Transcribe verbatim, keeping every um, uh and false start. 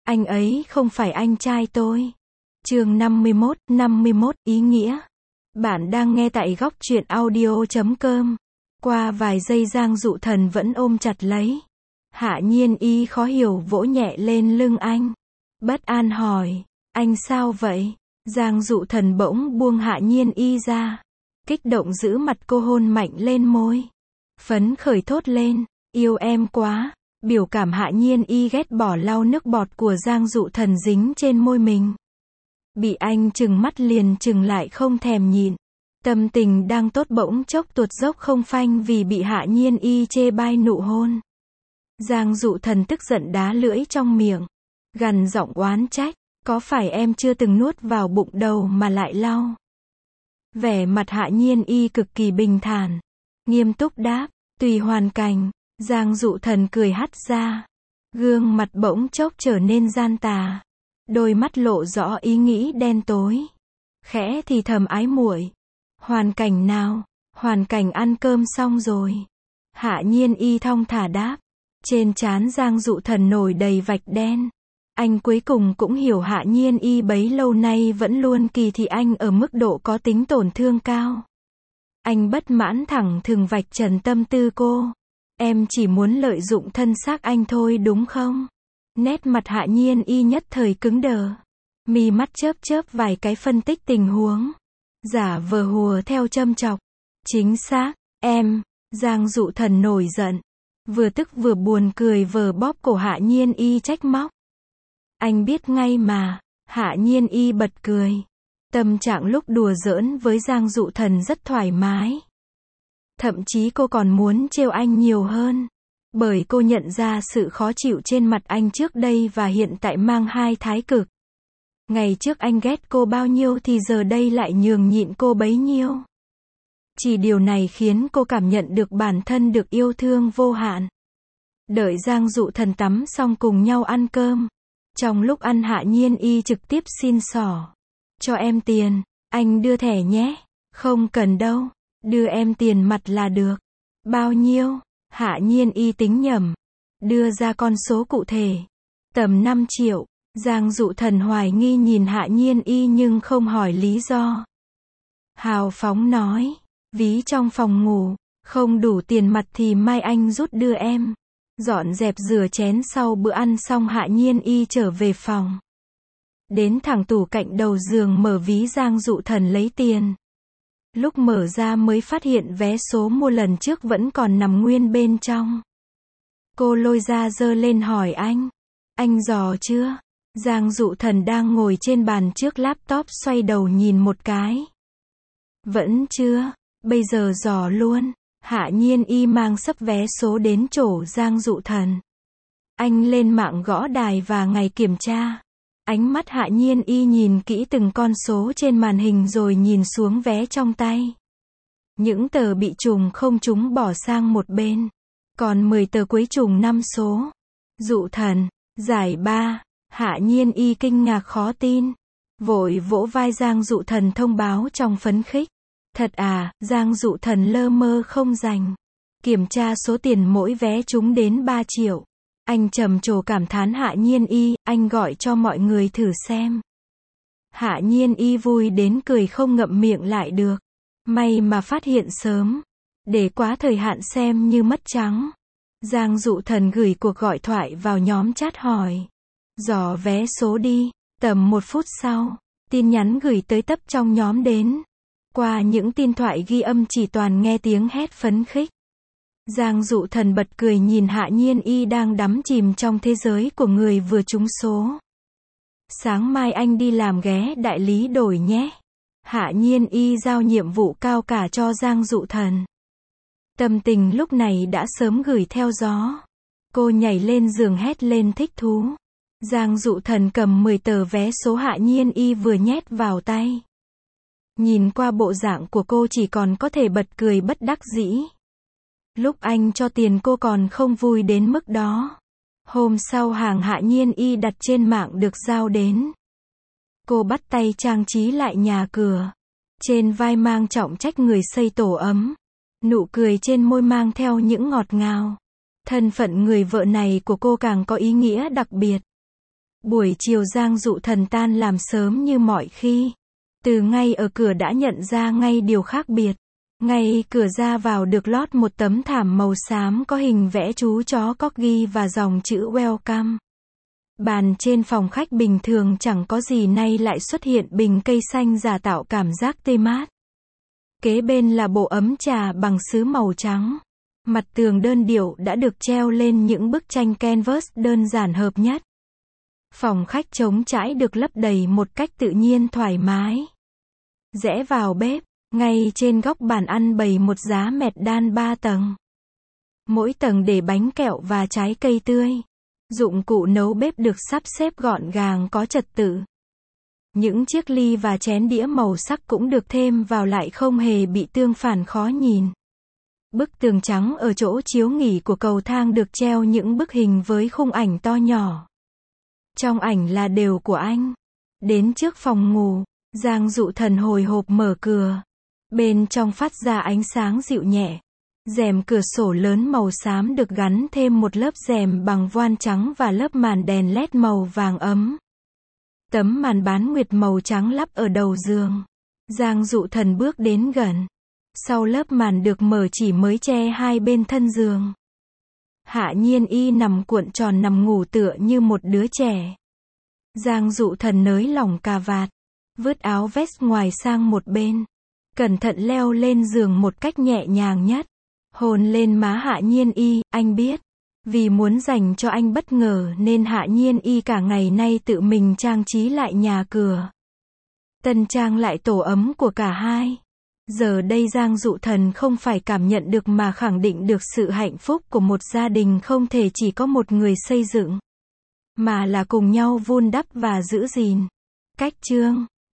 Anh ấy không phải anh trai tôi. Chương năm mươi mốt, năm mươi mốt, ý nghĩa. Bạn đang nghe tại góc truyện audio chấm com. Qua vài giây Giang Dụ Thần vẫn ôm chặt lấy. Hạ Nhiên Y khó hiểu vỗ nhẹ lên lưng anh. Bất an hỏi, anh sao vậy? Giang Dụ Thần bỗng buông Hạ Nhiên Y ra. Kích động giữ mặt cô hôn mạnh lên môi. Phấn khởi thốt lên, yêu em quá. Biểu cảm Hạ Nhiên Y ghét bỏ lau nước bọt của Giang Dụ Thần dính trên môi mình. Bị anh trừng mắt liền trừng lại không thèm nhịn. Tâm tình đang tốt bỗng chốc tuột dốc không phanh vì bị Hạ Nhiên Y chê bai nụ hôn. Giang Dụ Thần tức giận đá lưỡi trong miệng, gằn giọng oán trách, có phải em chưa từng nuốt vào bụng đầu mà lại lau? Vẻ mặt Hạ Nhiên Y cực kỳ bình thản, nghiêm túc đáp, tùy hoàn cảnh. Giang Dụ Thần cười hắt ra, gương mặt bỗng chốc trở nên gian tà, đôi mắt lộ rõ ý nghĩ đen tối, khẽ thì thầm ái muội. Hoàn cảnh nào? Hoàn cảnh ăn cơm xong rồi. Hạ Nhiên Y thong thả đáp. Trên trán Giang Dụ Thần nổi đầy vạch đen. Anh cuối cùng cũng hiểu Hạ Nhiên Y bấy lâu nay vẫn luôn kỳ thị anh ở mức độ có tính tổn thương cao. Anh bất mãn thẳng thừng vạch trần tâm tư cô. Em chỉ muốn lợi dụng thân xác anh thôi đúng không? Nét mặt Hạ Nhiên Y nhất thời cứng đờ. Mi mắt chớp chớp vài cái phân tích tình huống. Giả vờ hùa theo châm chọc. Chính xác, em. Giang Dụ Thần nổi giận. Vừa tức vừa buồn cười vờ bóp cổ Hạ Nhiên Y trách móc. Anh biết ngay mà. Hạ Nhiên Y bật cười. Tâm trạng lúc đùa giỡn với Giang Dụ Thần rất thoải mái. Thậm chí cô còn muốn trêu anh nhiều hơn. Bởi cô nhận ra sự khó chịu trên mặt anh trước đây và hiện tại mang hai thái cực. Ngày trước anh ghét cô bao nhiêu thì giờ đây lại nhường nhịn cô bấy nhiêu. Chỉ điều này khiến cô cảm nhận được bản thân được yêu thương vô hạn. Đợi Giang Dụ Thần tắm xong cùng nhau ăn cơm. Trong lúc ăn Hạ Nhiên Y trực tiếp xin xỏ. Cho em tiền, anh đưa thẻ nhé. Không cần đâu, đưa em tiền mặt là được. Bao nhiêu? Hạ Nhiên Y tính nhầm. Đưa ra con số cụ thể. Tầm năm triệu. Giang Dụ Thần hoài nghi nhìn Hạ Nhiên Y nhưng không hỏi lý do. Hào phóng nói, ví trong phòng ngủ, không đủ tiền mặt thì mai anh rút đưa em. Dọn dẹp rửa chén sau bữa ăn xong Hạ Nhiên Y trở về phòng. Đến thẳng tủ cạnh đầu giường mở ví Giang Dụ Thần lấy tiền. Lúc mở ra mới phát hiện vé số mua lần trước vẫn còn nằm nguyên bên trong. Cô lôi ra giơ lên hỏi anh. Anh dò chưa? Giang Dụ Thần đang ngồi trên bàn trước laptop xoay đầu nhìn một cái. Vẫn chưa, bây giờ dò luôn. Hạ Nhiên Y mang sấp vé số đến chỗ Giang Dụ Thần. Anh lên mạng gõ đài và ngày kiểm tra. Ánh mắt Hạ Nhiên Y nhìn kỹ từng con số trên màn hình rồi nhìn xuống vé trong tay. Những tờ bị trùng không trúng bỏ sang một bên. Còn mười tờ cuối trùng năm số. Dụ Thần, giải ba. Hạ Nhiên Y kinh ngạc khó tin. Vội vỗ vai Giang Dụ Thần thông báo trong phấn khích. Thật à? Giang Dụ Thần lơ mơ không rành. Kiểm tra số tiền mỗi vé trúng đến ba triệu. Anh trầm trồ cảm thán Hạ Nhiên Y, anh gọi cho mọi người thử xem. Hạ Nhiên Y vui đến cười không ngậm miệng lại được. May mà phát hiện sớm. Để quá thời hạn xem như mất trắng. Giang Dụ Thần gửi cuộc gọi thoại vào nhóm chat hỏi. Dò vé số đi. Tầm một phút sau, tin nhắn gửi tới tấp trong nhóm đến. Qua những tin thoại ghi âm chỉ toàn nghe tiếng hét phấn khích. Giang Dụ Thần bật cười nhìn Hạ Nhiên Y đang đắm chìm trong thế giới của người vừa trúng số. Sáng mai anh đi làm ghé đại lý đổi nhé. Hạ Nhiên Y giao nhiệm vụ cao cả cho Giang Dụ Thần. Tâm tình lúc này đã sớm gửi theo gió. Cô nhảy lên giường hét lên thích thú. Giang Dụ Thần cầm mười tờ vé số Hạ Nhiên Y vừa nhét vào tay. Nhìn qua bộ dạng của cô chỉ còn có thể bật cười bất đắc dĩ. Lúc anh cho tiền cô còn không vui đến mức đó. Hôm sau hàng Hạ Nhiên Y đặt trên mạng được giao đến. Cô bắt tay trang trí lại nhà cửa. Trên vai mang trọng trách người xây tổ ấm. Nụ cười trên môi mang theo những ngọt ngào. Thân phận người vợ này của cô càng có ý nghĩa đặc biệt. Buổi chiều Giang Dụ Thần tan làm sớm như mọi khi. Từ ngay ở cửa đã nhận ra ngay điều khác biệt. Ngay cửa ra vào được lót một tấm thảm màu xám có hình vẽ chú chó corgi và dòng chữ Welcome. Bàn trên phòng khách bình thường chẳng có gì nay lại xuất hiện bình cây xanh giả tạo cảm giác tê mát. Kế bên là bộ ấm trà bằng sứ màu trắng. Mặt tường đơn điệu đã được treo lên những bức tranh canvas đơn giản hợp nhất. Phòng khách trống trải được lấp đầy một cách tự nhiên thoải mái. Rẽ vào bếp, ngay trên góc bàn ăn bày một giá mẹt đan ba tầng. Mỗi tầng để bánh kẹo và trái cây tươi. Dụng cụ nấu bếp được sắp xếp gọn gàng có trật tự. Những chiếc ly và chén đĩa màu sắc cũng được thêm vào lại không hề bị tương phản khó nhìn. Bức tường trắng ở chỗ chiếu nghỉ của cầu thang được treo những bức hình với khung ảnh to nhỏ. Trong ảnh là đều của anh. Đến trước phòng ngủ, Giang Dụ Thần hồi hộp mở cửa. Bên trong phát ra ánh sáng dịu nhẹ. Rèm cửa sổ lớn màu xám được gắn thêm một lớp rèm bằng voan trắng và lớp màn đèn led màu vàng ấm. Tấm màn bán nguyệt màu trắng lắp ở đầu giường. Giang Dụ Thần bước đến gần. Sau lớp màn được mở chỉ mới che hai bên thân giường. Hạ Nhiên Y nằm cuộn tròn nằm ngủ tựa như một đứa trẻ. Giang Dụ Thần nới lỏng cà vạt, vứt áo vest ngoài sang một bên. Cẩn thận leo lên giường một cách nhẹ nhàng nhất. Hôn lên má Hạ Nhiên Y, anh biết. Vì muốn dành cho anh bất ngờ nên Hạ Nhiên Y cả ngày nay tự mình trang trí lại nhà cửa. Tân trang lại tổ ấm của cả hai. Giờ đây Giang Dụ Thần không phải cảm nhận được mà khẳng định được sự hạnh phúc của một gia đình không thể chỉ có một người xây dựng, mà là cùng nhau vun đắp và giữ gìn. Cách chương